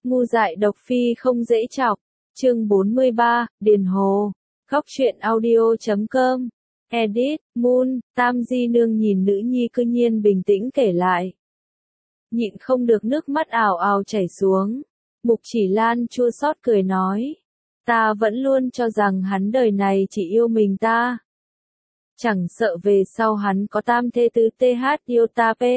Ngu dại độc phi không dễ chọc. Chương 43, Điền Hồ. Góc truyện audio.com. Edit, Moon, Tam Di Nương nhìn nữ nhi cư nhiên bình tĩnh kể lại. Nhịn không được nước mắt ào ào chảy xuống. Mục Chỉ Lan chua xót cười nói. Ta vẫn luôn cho rằng hắn đời này chỉ yêu mình ta. Chẳng sợ về sau hắn có tam thê tứ th yêu ta p.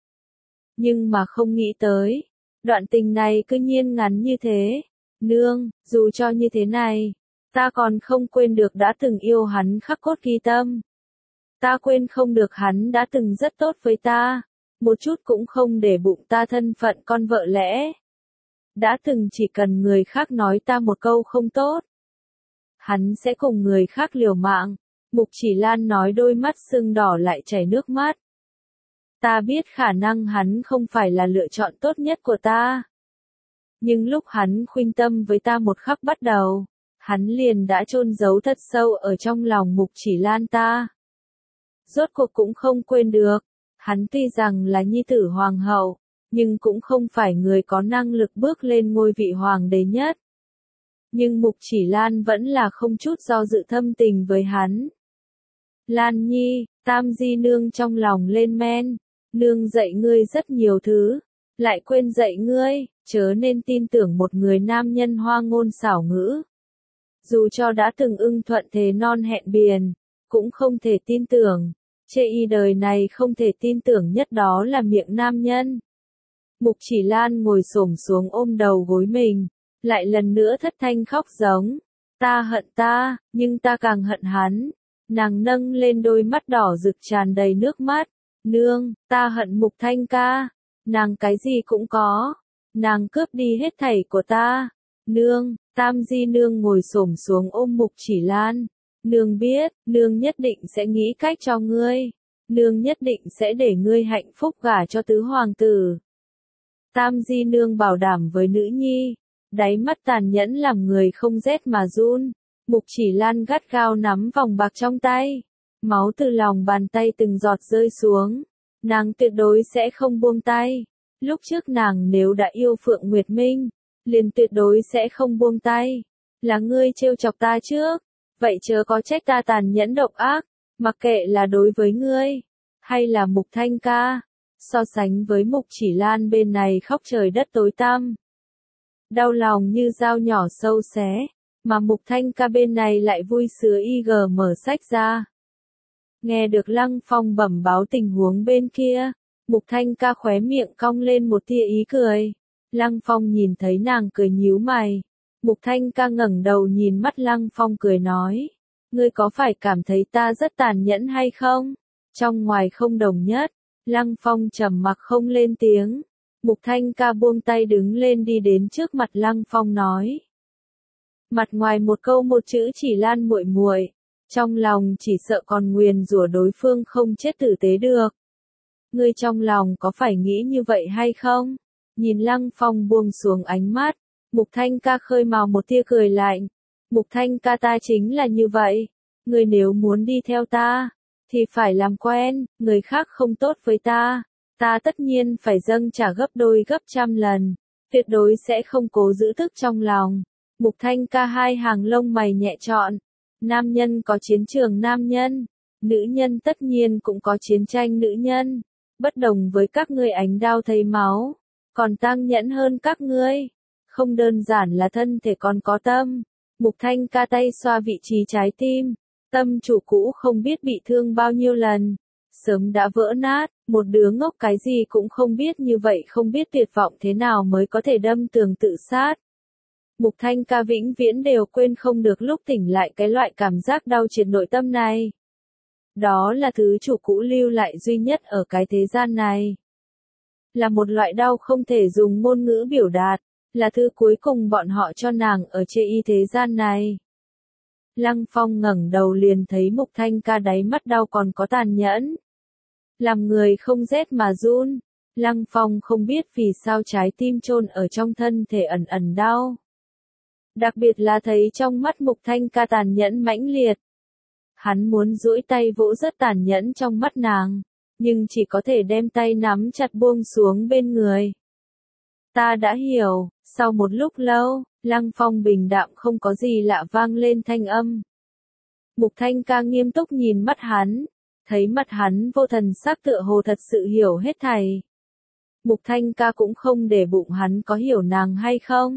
Nhưng mà không nghĩ tới. Đoạn tình này cứ nhiên ngắn như thế. Nương, dù cho như thế này, ta còn không quên được đã từng yêu hắn khắc cốt ghi tâm. Ta quên không được hắn đã từng rất tốt với ta, một chút cũng không để bụng ta thân phận con vợ lẽ. Đã từng chỉ cần người khác nói ta một câu không tốt, hắn sẽ cùng người khác liều mạng. Mục Chỉ Lan nói đôi mắt sưng đỏ lại chảy nước mắt. Ta biết khả năng hắn không phải là lựa chọn tốt nhất của ta. Nhưng lúc hắn khuynh tâm với ta một khắc bắt đầu, hắn liền đã chôn giấu thật sâu ở trong lòng Mục Chỉ Lan ta. Rốt cuộc cũng không quên được, hắn tuy rằng là nhi tử hoàng hậu, nhưng cũng không phải người có năng lực bước lên ngôi vị hoàng đế nhất. Nhưng Mục Chỉ Lan vẫn là không chút do dự thâm tình với hắn. Lan Nhi, Tam Di Nương trong lòng lên men, nương dạy ngươi rất nhiều thứ, lại quên dạy ngươi, chớ nên tin tưởng một người nam nhân hoa ngôn xảo ngữ. Dù cho đã từng ưng thuận thề non hẹn biển, cũng không thể tin tưởng, chê y đời này không thể tin tưởng nhất đó là miệng nam nhân. Mục Chỉ Lan ngồi xổm xuống ôm đầu gối mình, lại lần nữa thất thanh khóc giống. Ta hận ta, nhưng ta càng hận hắn. Nàng nâng lên đôi mắt đỏ rực tràn đầy nước mắt. Nương, ta hận Mục Thanh ca. Nàng cái gì cũng có. Nàng cướp đi hết thảy của ta. Nương, Tam Di Nương ngồi xổm xuống ôm Mục Chỉ Lan. Nương biết, nương nhất định sẽ nghĩ cách cho ngươi. Nương nhất định sẽ để ngươi hạnh phúc gả cho tứ hoàng tử. Tam Di Nương bảo đảm với nữ nhi. Đáy mắt tàn nhẫn làm người không rét mà run. Mục Chỉ Lan gắt gao nắm vòng bạc trong tay. Máu từ lòng bàn tay từng giọt rơi xuống. Nàng tuyệt đối sẽ không buông tay. Lúc trước nàng nếu đã yêu Phượng Nguyệt Minh, liền tuyệt đối sẽ không buông tay. Là ngươi trêu chọc ta trước, vậy chớ có trách ta tàn nhẫn độc ác, mặc kệ là đối với ngươi, hay là Mục Thanh ca. So sánh với Mục Chỉ Lan bên này khóc trời đất tối tăm. Đau lòng như dao nhỏ sâu xé, mà Mục Thanh ca bên này lại vui sướng mở sách ra. Nghe được Lăng Phong bẩm báo tình huống bên kia, Mục Thanh ca khóe miệng cong lên một tia ý cười. Lăng Phong nhìn thấy nàng cười nhíu mày. Mục Thanh ca ngẩng đầu nhìn mắt Lăng Phong cười nói. Ngươi có phải cảm thấy ta rất tàn nhẫn hay không? Trong ngoài không đồng nhất. Lăng Phong trầm mặc không lên tiếng. Mục Thanh ca buông tay đứng lên đi đến trước mặt Lăng Phong nói. Mặt ngoài một câu một chữ Chỉ Lan muội muội, trong lòng chỉ sợ còn nguyền rủa đối phương không chết tử tế được. Ngươi trong lòng có phải nghĩ như vậy hay không? Nhìn Lăng Phong buông xuống ánh mắt, Mục Thanh ca khơi mào một tia cười lạnh. Mục Thanh ca ta chính là như vậy. Ngươi nếu muốn đi theo ta, thì phải làm quen, người khác không tốt với ta. Ta tất nhiên phải dâng trả gấp đôi gấp trăm lần. Tuyệt đối sẽ không cố giữ tức trong lòng. Mục Thanh ca hai hàng lông mày nhẹ trọn. Nam nhân có chiến trường nam nhân. Nữ nhân tất nhiên cũng có chiến tranh nữ nhân. Bất đồng với các ngươi ánh đao thấy máu. Còn tang nhẫn hơn các ngươi. Không đơn giản là thân thể còn có tâm. Mục Thanh ca tay xoa vị trí trái tim. Tâm chủ cũ không biết bị thương bao nhiêu lần. Sớm đã vỡ nát. Một đứa ngốc cái gì cũng không biết như vậy không biết tuyệt vọng thế nào mới có thể đâm tường tự sát. Mục Thanh ca vĩnh viễn đều quên không được lúc tỉnh lại cái loại cảm giác đau triệt nội tâm này. Đó là thứ chủ cũ lưu lại duy nhất ở cái thế gian này. Là một loại đau không thể dùng ngôn ngữ biểu đạt, là thứ cuối cùng bọn họ cho nàng ở trên y thế gian này. Lăng Phong ngẩng đầu liền thấy Mục Thanh ca đáy mắt đau còn có tàn nhẫn. Làm người không rét mà run. Lăng Phong không biết vì sao trái tim chôn ở trong thân thể ẩn ẩn đau. Đặc biệt là thấy trong mắt Mục Thanh ca tàn nhẫn mãnh liệt. Hắn muốn duỗi tay vỗ rất tàn nhẫn trong mắt nàng, nhưng chỉ có thể đem tay nắm chặt buông xuống bên người. Ta đã hiểu, Sau một lúc lâu, Lăng Phong bình đạm không có gì lạ vang lên thanh âm. Mục Thanh Ca nghiêm túc nhìn mắt hắn, thấy mặt hắn vô thần sắc tựa hồ thật sự hiểu hết thảy. Mục Thanh Ca cũng không để bụng hắn có hiểu nàng hay không.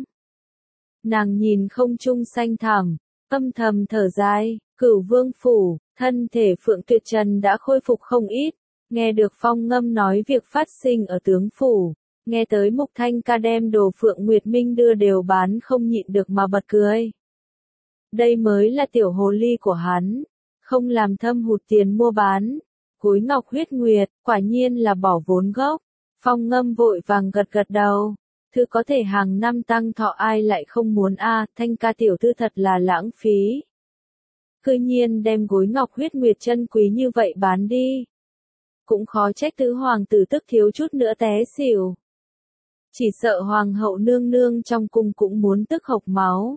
Nàng nhìn không trung xanh thẳm, âm thầm thở dài, Cửu Vương phủ, thân thể Phượng Tuyệt Trần đã khôi phục không ít, nghe được Phong Ngâm nói việc phát sinh ở tướng phủ, nghe tới Mục Thanh Ca đem đồ Phượng Nguyệt Minh đưa đều bán không nhịn được mà bật cười. Đây mới là tiểu hồ ly của hắn, không làm thâm hụt tiền mua bán. Cối ngọc huyết nguyệt, quả nhiên là bỏ vốn gốc. Phong Ngâm vội vàng gật gật đầu. Thứ có thể hàng năm tăng thọ ai lại không muốn Thanh Ca tiểu thư thật là lãng phí. Cư nhiên đem gối ngọc huyết nguyệt chân quý như vậy bán đi. Cũng khó trách tứ hoàng tử tức thiếu chút nữa té xỉu. Chỉ sợ hoàng hậu nương nương trong cung cũng muốn tức hộc máu.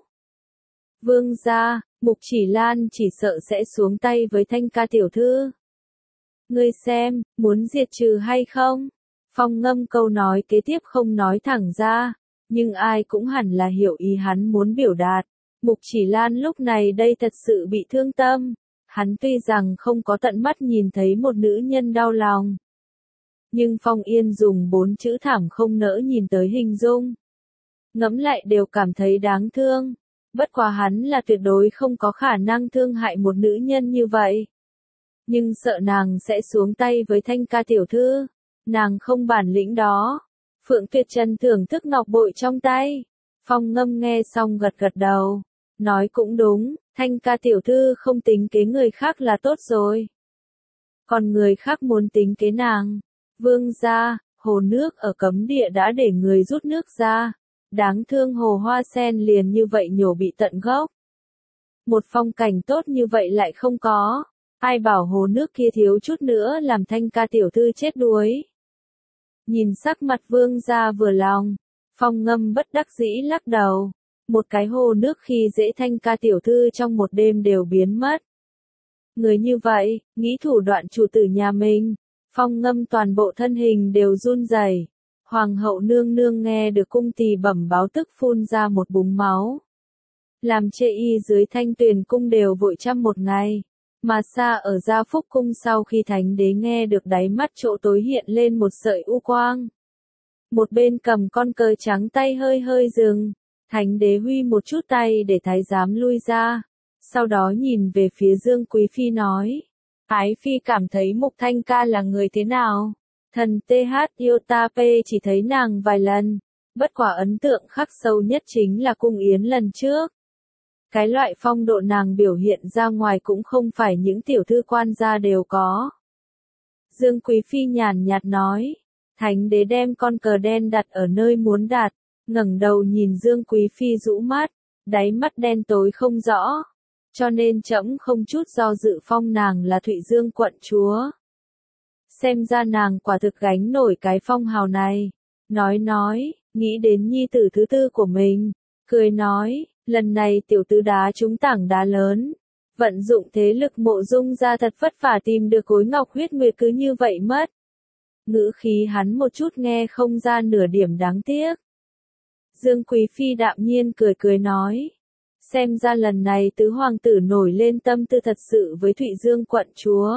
Vương gia, Mục Chỉ Lan chỉ sợ sẽ xuống tay với Thanh Ca tiểu thư. Ngươi xem, muốn diệt trừ hay không? Phong Ngâm câu nói kế tiếp không nói thẳng ra, nhưng ai cũng hẳn là hiểu ý hắn muốn biểu đạt. Mục Chỉ Lan lúc này đây thật sự bị thương tâm. Hắn tuy rằng không có tận mắt nhìn thấy một nữ nhân đau lòng. Nhưng Phong Yên dùng 4 chữ thảm không nỡ nhìn tới hình dung. Ngẫm lại đều cảm thấy đáng thương. Bất quá hắn là tuyệt đối không có khả năng thương hại một nữ nhân như vậy. Nhưng sợ nàng sẽ xuống tay với Thanh Ca tiểu thư. Nàng không bản lĩnh đó. Phượng Tuyệt Trần thưởng thức ngọc bội trong tay. Phong Ngâm nghe xong gật gật đầu. Nói cũng đúng, Thanh Ca tiểu thư không tính kế người khác là tốt rồi. Còn người khác muốn tính kế nàng. Vương gia, hồ nước ở cấm địa đã để người rút nước ra. Đáng thương hồ hoa sen liền như vậy nhổ bị tận gốc. Một phong cảnh tốt như vậy lại không có. Ai bảo hồ nước kia thiếu chút nữa làm Thanh Ca tiểu thư chết đuối. Nhìn sắc mặt vương gia vừa lòng. Phong Ngâm bất đắc dĩ lắc đầu. Một cái hồ nước khi dễ Thanh Ca tiểu thư trong một đêm đều biến mất. Người như vậy, nghĩ thủ đoạn chủ tử nhà mình. Phong Ngâm toàn bộ thân hình đều run rẩy. Hoàng hậu nương nương nghe được cung tỳ bẩm báo tức phun ra một búng máu. Làm chê y dưới Thanh Tuyền cung đều vội chăm một ngày. Mà xa ở Gia Phúc cung sau khi thánh đế nghe được đáy mắt chỗ tối hiện lên một sợi u quang. Một bên cầm con cờ trắng tay hơi hơi dừng. Thánh đế huy một chút tay để thái giám lui ra. Sau đó nhìn về phía Dương Quý Phi nói. Ái Phi cảm thấy Mục Thanh Ca là người thế nào? Thần TH Yotape chỉ thấy nàng vài lần. Bất quả ấn tượng khắc sâu nhất chính là cung yến lần trước. Cái loại phong độ nàng biểu hiện ra ngoài cũng không phải những tiểu thư quan gia đều có. Dương Quý Phi nhàn nhạt nói. Thánh đế đem con cờ đen đặt ở nơi muốn đặt. Ngẩng đầu nhìn Dương Quý Phi rũ mắt. Đáy mắt đen tối không rõ. Cho nên trẫm không chút do dự phong nàng là Thụy Dương quận chúa. Xem ra nàng quả thực gánh nổi cái phong hào này. Nói, nghĩ đến nhi tử thứ tư của mình. Cười nói, lần này tiểu tứ đá trúng tảng đá lớn. Vận dụng thế lực Mộ Dung ra thật vất vả tìm được khối ngọc huyết nguyệt cứ như vậy mất. Ngữ khí hắn một chút nghe không ra nửa điểm đáng tiếc. Dương Quý Phi đạm nhiên cười nói. Xem ra lần này tứ hoàng tử nổi lên tâm tư thật sự với Thụy Dương quận chúa.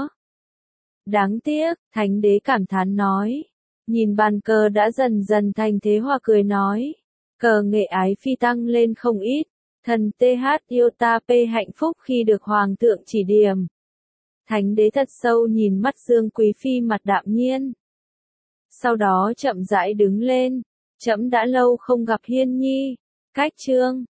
Đáng tiếc, thánh đế cảm thán nói. Nhìn bàn cờ đã dần dần thành thế hòa cười nói. Cờ nghệ Ái Phi tăng lên không ít. Thần TH Yotape hạnh phúc khi được hoàng thượng chỉ điểm. Thánh đế thật sâu nhìn mắt Dương Quý Phi mặt đạm nhiên. Sau đó chậm rãi đứng lên. Trẫm đã lâu không gặp Hiên Nhi. Cách chương.